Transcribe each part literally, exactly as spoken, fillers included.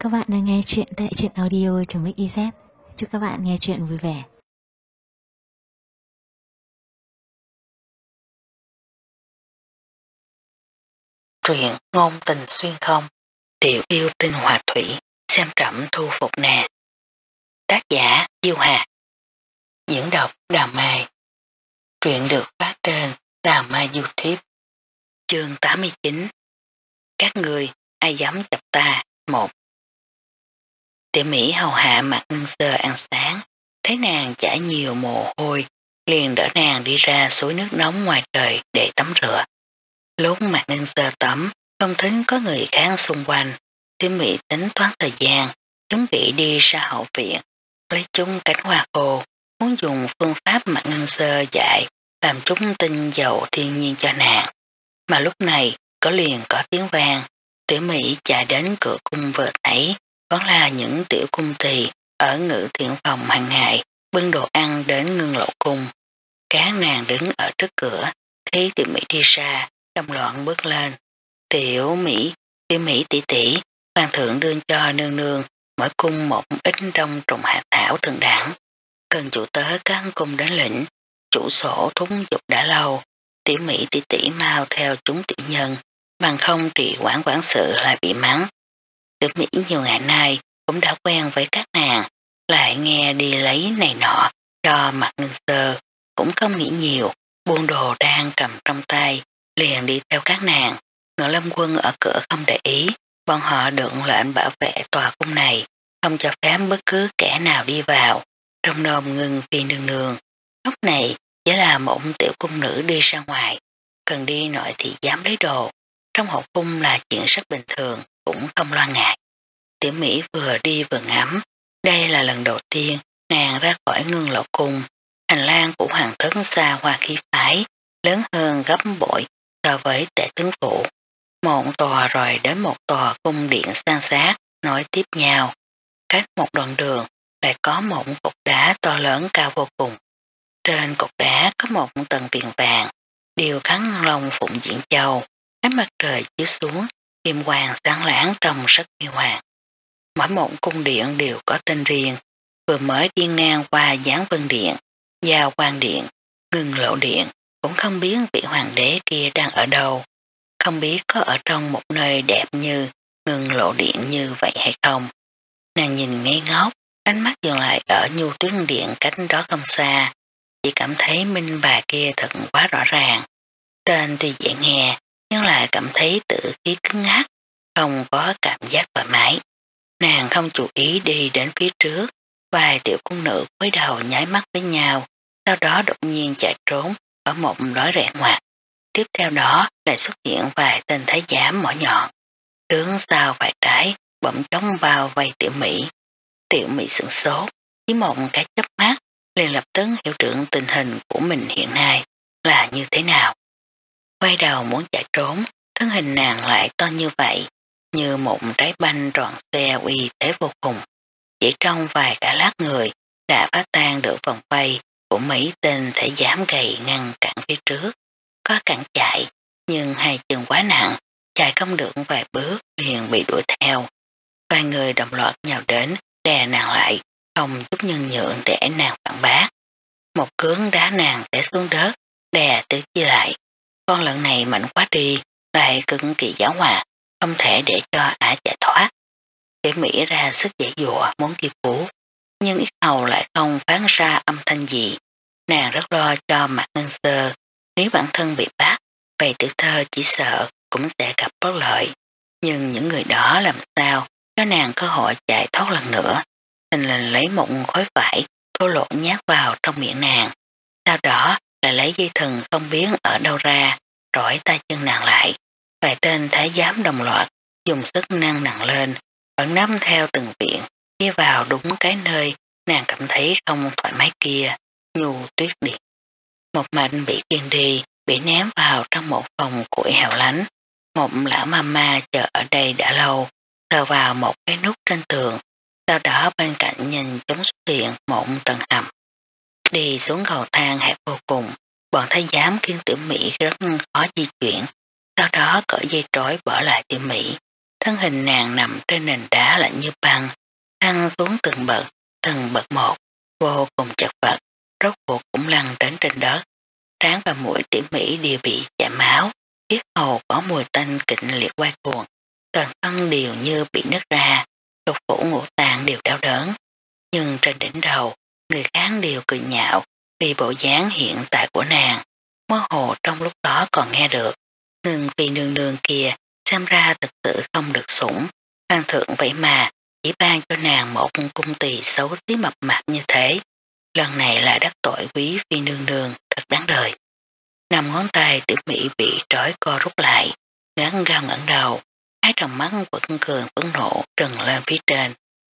các bạn đang nghe chuyện tại truyện audio.mixyz. Chúc các bạn nghe chuyện vui vẻ. Truyện ngôn tình xuyên không, tiểu yêu tinh hòa thủy, xem trẫm thu phục nè. Tác giả Diêu Hà. Diễn đọc Đào Mai. Truyện được phát trên Đào Mai YouTube. Chương tám mươi chín. Các người ai dám chọc ta? Một. Tiểu Mỹ hầu hạ mặt Ngân Sơ ăn sáng, thấy nàng chảy nhiều mồ hôi, liền đỡ nàng đi ra suối nước nóng ngoài trời để tắm rửa. Lúc mặt Ngân Sơ tắm, không thính có người khác xung quanh, Tiểu Mỹ tính toán thời gian, chuẩn bị đi ra hậu viện, lấy chung cánh hoa khô, muốn dùng phương pháp mặt Ngân Sơ dạy, làm chúng tinh dầu thiên nhiên cho nàng. Mà lúc này, có liền có tiếng vang, Tiểu Mỹ chạy đến cửa cung vừa thấy, vẫn là những tiểu cung tỳ ở ngự thiện phòng hàng ngày, bưng đồ ăn đến Ngân Lộ cung. Các nàng đứng ở trước cửa, thấy Tiểu Mỹ đi ra, đồng loạn bước lên. Tiểu Mỹ, Tiểu Mỹ tỷ tỷ, hoàng thượng đưa cho nương nương, mỗi cung một ít trong trùng hạ thảo thường đẳng. Cần chủ tớ các cung đến lĩnh, chủ sổ thúng dục đã lâu, Tiểu Mỹ tỷ tỷ mau theo chúng tiểu nhân, bằng không trì quản quản sự lại bị mắng. Tiểu Mỹ nhiều ngày nay cũng đã quen với các nàng, lại nghe đi lấy này nọ cho mặt Ngân Sơ, cũng không nghĩ nhiều, buông đồ đang cầm trong tay, liền đi theo các nàng. Ngự lâm quân ở cửa không để ý, bọn họ được lệnh bảo vệ tòa cung này, không cho phép bất cứ kẻ nào đi vào. Trong nôm Ngân phi nương nương, lúc này chỉ là một tiểu cung nữ đi ra ngoài, cần đi nội thì dám lấy đồ, trong hậu cung là chuyện rất bình thường, cũng không lo ngại. Tiểu Mỹ vừa đi vừa ngắm, đây là lần đầu tiên nàng ra khỏi Ngân Lộ cung, hành lang của hoàng thất xa hoa khí phái, lớn hơn gấp bội so với tể tướng phủ. Một tòa rồi đến một tòa cung điện san sát, nối tiếp nhau. Cách một đoạn đường lại có một cột đá to lớn cao vô cùng. Trên cột đá có một tầng viền vàng, điều khắc long phụng diễn châu, ánh mặt trời chiếu xuống, kim quang sáng láng trông rất huy hoàng. Mỗi một cung điện đều có tên riêng, vừa mới đi ngang qua Giáng Vân Điện, Giao Quan Điện, Ngân Lộ Điện, cũng không biết vị hoàng đế kia đang ở đâu, không biết có ở trong một nơi đẹp như Ngân Lộ Điện như vậy hay không. Nàng nhìn ngây ngốc, ánh mắt dừng lại ở Nhu Tuyết Điện cách đó không xa, chỉ cảm thấy minh bà kia thật quá rõ ràng. Tên tuy dễ nghe, nhưng lại cảm thấy tự khí cứng ngắc, không có cảm giác thoải mái. Nàng không chú ý đi đến phía trước, vài tiểu cung nữ cúi đầu nháy mắt với nhau, sau đó đột nhiên chạy trốn ở một lối rẽ ngoặt. Tiếp theo đó lại xuất hiện vài tên thái giám mỏ nhọn. Đứng sau vài trái, bỗng trống vào vây Tiểu Mỹ. Tiểu Mỹ sửng sốt, chỉ một cái chớp mắt, liền lập tức hiểu được tình hình của mình hiện nay là như thế nào. Quay đầu muốn chạy trốn, thân hình nàng lại to như vậy, như một trái banh tròn xe uy thế vô cùng. Chỉ trong vài cả lát người đã phá tan được vòng vây của mấy tên thể giám gầy ngăn cản phía trước. Có cản chạy, nhưng hai chân quá nặng, chạy không được vài bước liền bị đuổi theo. Vài người đồng loạt nhào đến, đè nàng lại, không chút nhân nhượng để nàng phản bác. Một cước đá nàng té xuống đất, đè tứ chi lại. Con lợn này mạnh quá đi, lại cực kỳ giáo hoạt, không thể để cho ả chạy thoát. Tiểu Mỹ ra sức giải dụa muốn kêu cứu, nhưng ít hầu lại không phán ra âm thanh gì. Nàng rất lo cho mặt Ngân Sơ, nếu bản thân bị bắt, vậy tử thơ chỉ sợ cũng sẽ gặp bất lợi. Nhưng những người đó làm sao cho nàng cơ hội chạy thoát lần nữa. Tình lình lấy một khối vải thô lỗ nhát vào trong miệng nàng, sau đó lại lấy dây thừng không biết ở đâu ra, rỏi tay chân nàng lại. Vài tên thái giám đồng loạt dùng sức nâng nàng lên, ẩn nắm theo từng viện, đi vào đúng cái nơi nàng cảm thấy không thoải mái kia, Nhu Tuyết Điện. Một mạch bị kiên đi, bị ném vào trong một phòng củi hẻo lánh. Một lão mama chờ ở đây đã lâu, sờ vào một cái nút trên tường, sau đó bên cạnh nhìn chống xuất hiện một tầng hầm. Đi xuống cầu thang hẹp vô cùng, bọn thái giám khiến Tiểu Mỹ rất khó di chuyển, sau đó cởi dây trói bỏ lại Tiểu Mỹ. thân hình nàng nằm trên nền đá lạnh như băng, lăn xuống từng bậc, từng bậc một, vô cùng chật vật, rốt cuộc cũng lăn đến trên đất. Trán và mũi tỉ mỉ đều bị chảy máu, tiết hầu có mùi tanh kịch liệt quay cuồng, toàn thân đều như bị nứt ra, lục phủ ngũ tạng đều đau đớn. Nhưng trên đỉnh đầu, người khác đều cười nhạo vì bộ dáng hiện tại của nàng. Mơ hồ trong lúc đó còn nghe được, ngừng vì nương nương kia xem ra thực sự không được sủng, hoàng thượng vậy mà chỉ ban cho nàng một cung tỳ xấu xí mập mạp như thế. Lần này là đắc tội quý phi nương nương, thật đáng đời. Năm ngón tay tiểu mỹ bị trói co rút lại, ngắn gao ngẩng đầu, hai tròng mắt vẫn cường phẫn nộ trừng lên phía trên.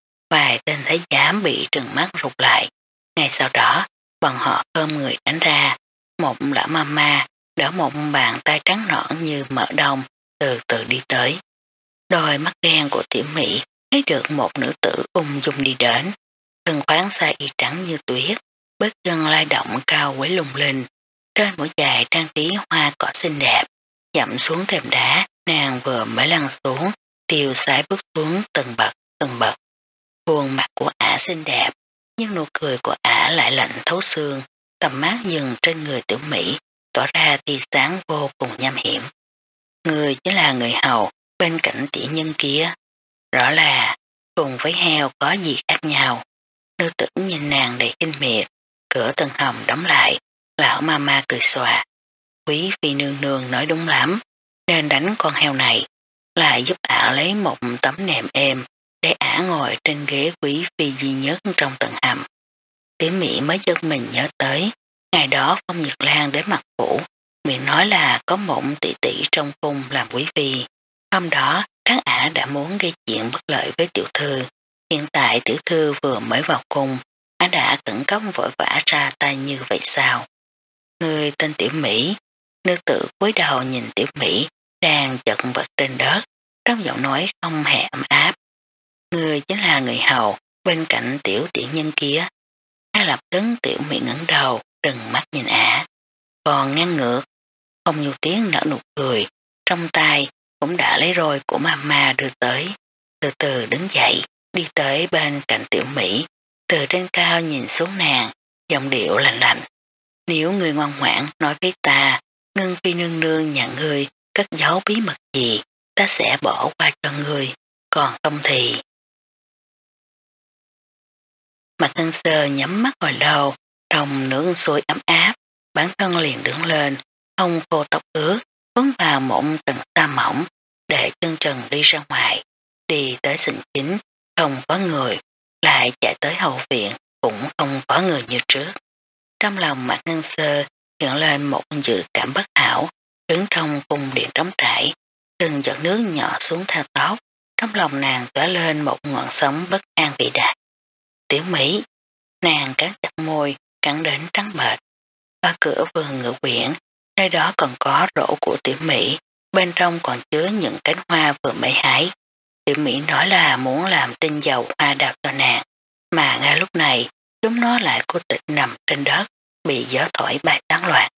Vài tên thái giám bị trừng mắt rụt lại. Ngay sau đó, bọn họ ôm người đánh ra, một lão ma ma đỡ một bàn tay trắng nõn như mỡ đông từ từ đi tới. Đôi mắt đen của tiểu mỹ thấy được một nữ tử ung dung đi đến, thân khoáng xa y trắng như tuyết, bước chân lai động cao quấy lung linh, trên mũi dài trang trí hoa cỏ xinh đẹp, dặm xuống thềm đá, nàng vừa mới lăn xuống, tiêu sái bước xuống từng bậc từng bậc. Khuôn mặt của ả xinh đẹp, nhưng nụ cười của ả lại lạnh thấu xương, tầm mắt dừng trên người tiểu mỹ, tỏ ra tia sáng vô cùng nham hiểm. Người chính là người hầu bên cạnh tỷ nhân kia, rõ là cùng với heo có gì khác nhau. Nữ tử nhìn nàng đầy kinh miệt, cửa tầng hồng đóng lại, lão mama cười xòa. Quý phi nương nương nói đúng lắm, nên đánh con heo này, lại giúp ả lấy một tấm nệm êm để ả ngồi trên ghế quý phi duy nhất trong tầng hầm. Tiểu mỹ mới giật mình nhớ tới, ngày đó Phong Nhật Lan đến mặt phủ, miệng nói là có một tỷ tỷ trong cung làm quý phi. Hôm đó, các ả đã muốn gây chuyện bất lợi với tiểu thư. Hiện tại tiểu thư vừa mới vào cung, ả đã cẩn cấp vội vã ra tay như vậy sao? Người tên tiểu Mỹ, nữ tử cúi đầu nhìn tiểu Mỹ đang chật vật trên đất, trong giọng nói không hề ấm áp. Người chính là người hầu bên cạnh tiểu tiểu nhân kia. Ngay lập tức tiểu Mỹ ngẩng đầu, trừng mắt nhìn ả. Còn ngăn ngược, không nhiều tiếng nở nụ cười, trong tay cũng đã lấy roi của mama đưa tới, từ từ đứng dậy, đi tới bên cạnh tiểu Mỹ, từ trên cao nhìn xuống nàng, giọng điệu lạnh lạnh. Nếu người ngoan ngoãn nói với ta, Ngân phi nương nương nhà ngươi cất giấu bí mật gì, ta sẽ bỏ qua cho ngươi, còn không thì... Mặt Ngân Sơ nhắm mắt hồi lâu, trong nước sôi ấm áp, bản thân liền đứng lên, không khô tóc ướt, vướng vào một tầng sa mỏng, để chân trần đi ra ngoài, đi tới sảnh chính, không có người, lại chạy tới hậu viện, cũng không có người như trước. Trong lòng Mạc Ngân Sơ hiện lên một dự cảm bất hảo, đứng trong cung điện trống trải, từng giọt nước nhỏ xuống theo tóc, trong lòng nàng tỏa lên một ngọn sóng bất an vĩ đại. Tiểu Mỹ, nàng cắn chặt môi, cắn đến trắng bệch. Ở cửa vườn ngự quyển, nơi đó còn có rổ của Tiểu Mỹ, bên trong còn chứa những cánh hoa vừa mới hái. Tiểu Mỹ nói là muốn làm tinh dầu hoa đào cho nàng, mà ngay lúc này chúng nó lại cố tịch nằm trên đất, bị gió thổi bay tán loạn.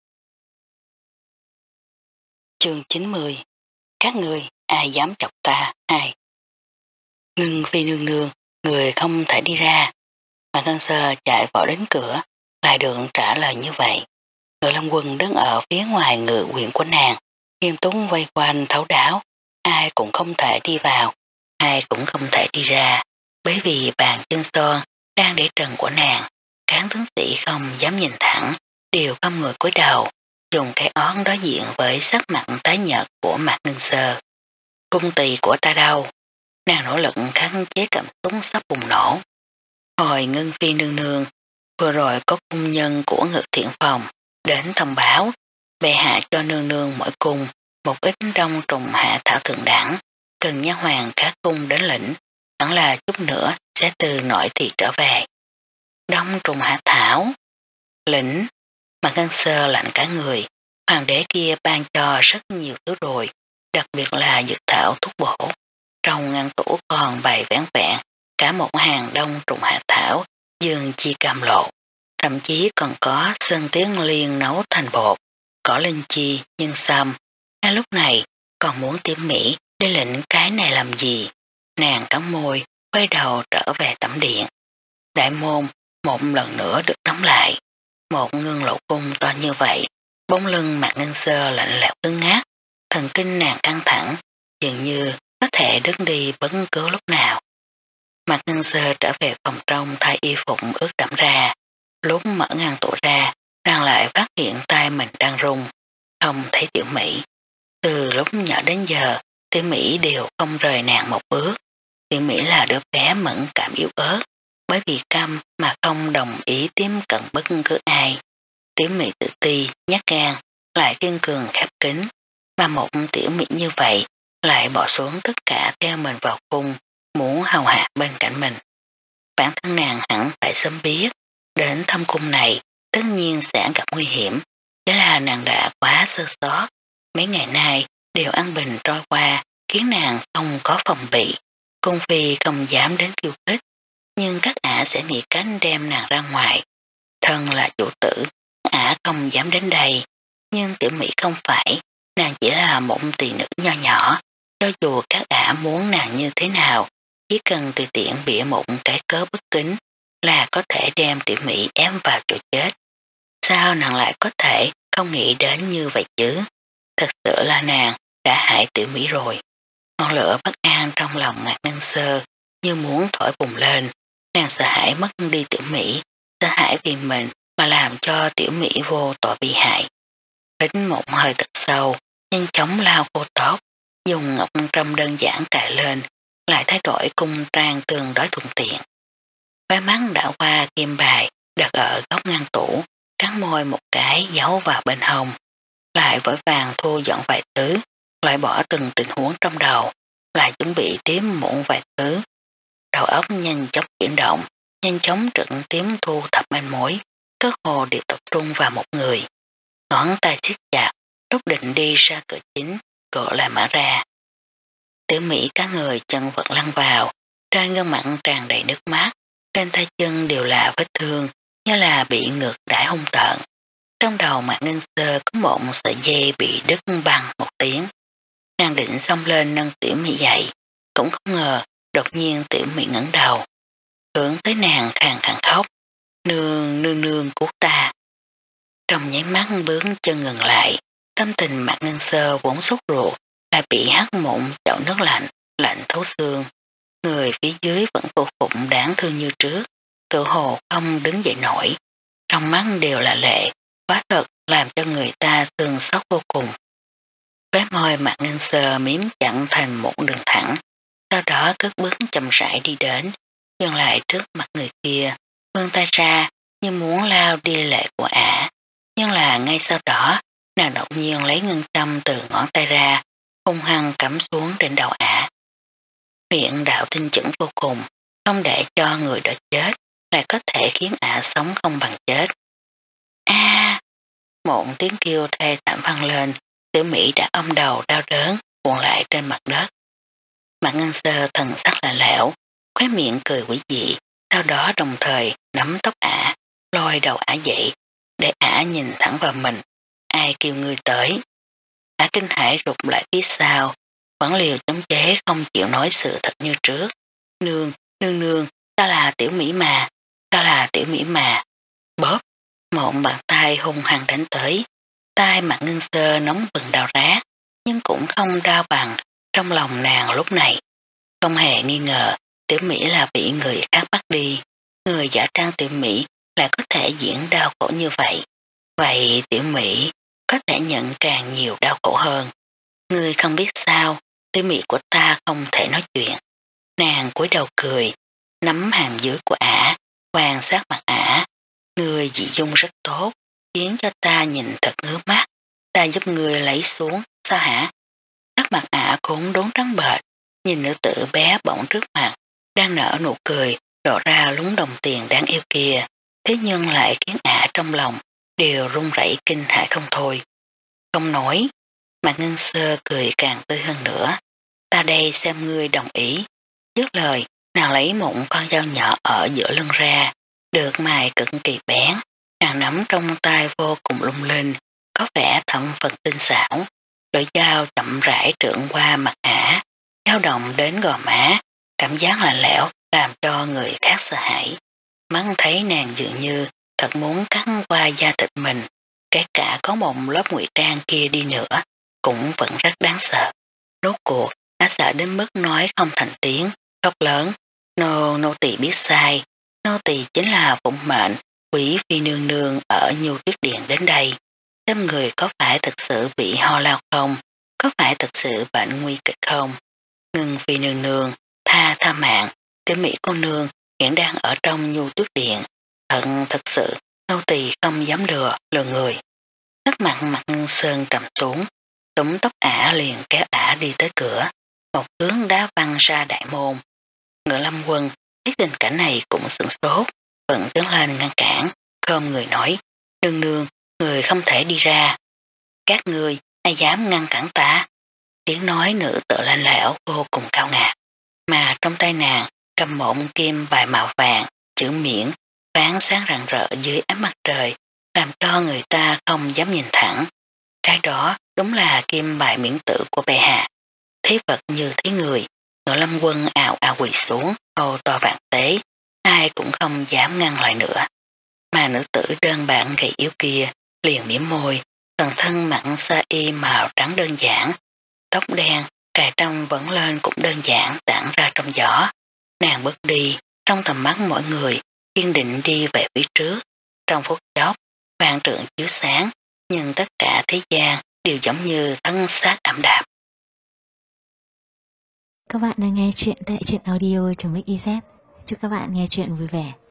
Chương chín mươi. Các người, ai dám chọc ta, ai? Ngân phi nương nương, người không thể đi ra. Mà Ngân Sơ chạy vội đến cửa, lại được trả lời như vậy. Ngự Lâm Quân đứng ở phía ngoài ngự quyển của nàng, nghiêm túc vây quanh thấu đáo, ai cũng không thể đi vào, ai cũng không thể đi ra, bởi vì bàn chân son đang để trần của nàng, cán tướng sĩ không dám nhìn thẳng, đều không người cúi đầu, dùng cái ón đối diện với sắc mặt tái nhợt của Mạc Ngân Sơ. Cung tỳ của ta đâu? Nàng nỗ lực khống chế cảm xúc sắp bùng nổ. Hồi Ngân phi nương nương, vừa rồi có cung nhân của Ngự Thiện Phòng đến thông báo, bệ hạ cho nương nương mỗi cung một ít đông trùng hạ thảo thượng đẳng, cần nha hoàng các cung đến lĩnh, hẳn là chút nữa sẽ từ nội thị trở về. Đông trùng hạ thảo, lĩnh, mà Ngân Sơ lạnh cả người, hoàng đế kia ban cho rất nhiều thứ rồi, đặc biệt là dược thảo thuốc bổ. Trong ngăn tủ còn bày vén vẹn cả một hàng đông trùng hạ thảo, dương chi cam lộ, thậm chí còn có sơn tiếng liên nấu thành bột, cỏ linh chi, nhân sâm. Ngay lúc này còn muốn Tiểu Mỹ Lê Lĩnh cái này làm gì? Nàng cắn môi, quay đầu trở về tẩm điện. Đại môn một lần nữa được đóng lại. Một ngưng lộ cung to như vậy, bóng lưng Mạc Ngân Sơ lạnh lẽo cứng ngát, thần kinh nàng căng thẳng, dường như có thể đứng đi bất cứ lúc nào. Mạc Ngân Sơ trở về phòng trong thay y phục ướt đẫm ra, lúc mở ngăn tủ ra, nàng lại phát hiện tay mình đang run, không thấy Tiểu Mỹ. Từ lúc nhỏ đến giờ, Tiểu Mỹ đều không rời nàng một bước. Tiểu Mỹ là đứa bé mẫn cảm yếu ớt, bởi vì căm mà không đồng ý tiếp cận bất cứ ai. Tiểu Mỹ tự ti, nhát gan, lại kiên cường khép kín, mà một Tiểu Mỹ như vậy lại bỏ xuống tất cả theo mình vào cung, muốn hầu hạ bên cạnh mình. Bản thân nàng hẳn phải sớm biết, đến thâm cung này tất nhiên sẽ gặp nguy hiểm, chỉ là nàng đã quá sơ sót, mấy ngày nay đều an bình trôi qua khiến nàng không có phòng bị. Cung phi không dám đến khiêu khích, nhưng các ả sẽ nghĩ cách đem nàng ra ngoài. Thân là chủ tử, ả không dám đến đây, nhưng Tiểu Mỹ không phải, nàng chỉ là một tỳ nữ nho nhỏ, cho dù các ả muốn nàng như thế nào, chỉ cần tùy tiện bịa một cái cớ bất kính là có thể đem Tiểu Mỹ ém vào chỗ chết. Sao nàng lại có thể không nghĩ đến như vậy chứ? Thật sự là nàng đã hại Tiểu Mỹ rồi. Ngọn lửa bất an trong lòng Mạc Ngân Sơ như muốn thổi bùng lên, nàng sợ hãi mất đi Tiểu Mỹ, sợ hãi vì mình mà làm cho Tiểu Mỹ vô tội bị hại. Hít một hơi thật sâu, nhanh chóng lao vô tóc, dùng ngọc trâm đơn giản cài lên, lại thay đổi cung trang tương đối thuận tiện. Khóe mắt đã qua kim bài đặt ở góc ngăn tủ, cắn môi một cái giấu vào bên hông, lại vội vàng thu dọn vài thứ, loại bỏ từng tình huống trong đầu, lại chuẩn bị tiếp muộn vài thứ. Đầu óc nhanh chóng chuyển động, nhanh chóng trực tiếp thu thập manh mối, cơ hồ đều tập trung vào một người. Ngón tay siết chặt, lúc định đi ra cửa chính, cửa lại mở ra. Tiểu Mỹ cả người chân vật lăn vào, trên gương mặt tràn đầy nước mắt, trên tay chân đều là vết thương, như là bị ngược đãi hung tợn. Trong đầu Mạc Ngân Sơ có một sợi dây bị đứt bằng một tiếng. Nàng định xông lên nâng Tiểu Mỹ dậy, cũng không ngờ đột nhiên Tiểu Mỹ ngẩng đầu, hướng tới nàng khàn khàn khóc, nương nương nương cứu ta. Trong nháy mắt bước chân ngừng lại, tâm tình Mạc Ngân Sơ vốn sốt ruột, lại bị hắt một chậu nước lạnh, lạnh thấu xương. Người phía dưới vẫn vô phụng đáng thương như trước, tự hồ không đứng dậy nổi, trong mắt đều là lệ, quá thật làm cho người ta thương xót vô cùng. Khóe môi Mạc Ngân Sơ miếm chặn thành một đường thẳng, sau đó cất bước chậm rãi đi đến, dừng lại trước mặt người kia, vươn tay ra như muốn lao đi lệ của ả, nhưng là ngay sau đó nàng đột nhiên lấy ngân châm từ ngón tay ra, hung hăng cắm xuống trên đầu ả. Miệng đạo tinh chuẩn vô cùng, không để cho người đó chết, lại có thể khiến ả sống không bằng chết. A! Một tiếng kêu thê thảm vang lên, Tiểu Mỹ đã ôm đầu đau đớn, cuộn lại trên mặt đất. Mạc Ngân Sơ thần sắc lạnh lẽo, khóe miệng cười quỷ dị, sau đó đồng thời nắm tóc ả, lôi đầu ả dậy, để ả nhìn thẳng vào mình. Ai kêu ngươi tới? Ả kinh hãi rụt lại phía sau, vẫn liều chống chế không chịu nói sự thật như trước. Nương, nương nương, ta là Tiểu Mỹ mà, ta là Tiểu Mỹ mà. Bóp, một bàn tay hung hăng đánh tới. Tai Mạc Ngân Sơ nóng bừng đau rát, nhưng cũng không đau bằng trong lòng nàng lúc này. Không hề nghi ngờ, Tiểu Mỹ là bị người khác bắt đi. Người giả trang Tiểu Mỹ lại có thể diễn đau khổ như vậy. Vậy Tiểu Mỹ có thể nhận càng nhiều đau khổ hơn. Ngươi không biết sao, Tiểu Mỹ của ta không thể nói chuyện. Nàng cúi đầu cười, nắm hàm dưới của ả, quan sát mặt ả. Ngươi dị dung rất tốt, khiến cho ta nhìn thật ngứa mắt. Ta giúp ngươi lấy xuống, sao hả? Sắc mặt ả cũng đốn trắng bệch, nhìn nữ tử bé bỏng trước mặt, đang nở nụ cười, lộ ra lúng đồng tiền đáng yêu kia, thế nhưng lại khiến ả trong lòng đều run rẩy kinh hãi không thôi. Không nổi, Mạc Ngân Sơ cười càng tươi hơn nữa. Ta đây xem ngươi đồng ý. Dứt lời, nàng lấy một con dao nhỏ ở giữa lưng ra, được mài cực kỳ bén, nàng nắm trong tay vô cùng lung linh, có vẻ thập phần tinh xảo. lưỡi dao chậm rãi trượn qua mặt ả, dao động đến gò má, cảm giác lạnh lẽo làm cho người khác sợ hãi. Mắt thấy nàng dường như thật muốn cắt qua da thịt mình, kể cả có một lớp ngụy trang kia đi nữa, cũng vẫn rất đáng sợ. Rốt cuộc, ả sợ đến mức nói không thành tiếng, khóc lớn, nô nô tỳ biết sai, nô tỳ chính là phụng mệnh, quý phi nương nương ở Nhu Tuyết Điện đến đây. Xem người có phải thực sự bị ho lao không, có phải thực sự bệnh nguy kịch không. Ngưng phi nương nương, tha tha mạng, tiểu mỹ cô nương hiện đang ở trong Nhu Tuyết Điện. Thật thật sự, nô tỳ không dám lừa, lừa người. Sắc mặt mặt Ngân Sơn trầm xuống, túm tóc ả liền kéo ả đi tới cửa, một hướng đá văng ra đại môn. Ngựa Lâm Quân biết tình cảnh này cũng sửng sốt, vẫn tiến lên ngăn cản, khom người nói, nương nương, người không thể đi ra. Các người, ai dám ngăn cản ta? Tiếng nói nữ tự lạnh lẽo vô cùng cao ngạo, mà trong tay nàng cầm một kim bài màu vàng, chữ miễn, phán sáng rạng rỡ dưới ánh mặt trời, làm cho người ta không dám nhìn thẳng. Cái đó đúng là kim bài miễn tử của bệ hạ. Thế vật như thế người, Ngựa Lâm Quân ào ào quỳ xuống, hô to vạn tế, ai cũng không dám ngăn lại nữa. Mà nữ tử đơn bạc gầy yếu kia liền mỉm môi, toàn thân mặc sa y màu trắng đơn giản, tóc đen, cài trong vẫn lên cũng đơn giản tản ra trong gió. Nàng bước đi, trong tầm mắt mọi người, kiên định đi về phía trước. Trong phút chốc, vàng trượng chiếu sáng, nhưng tất cả thế gian đều giống như thân xác ảm đạm. Các bạn đang nghe chuyện tại truyện audio.mixyz. Chúc các bạn nghe chuyện vui vẻ.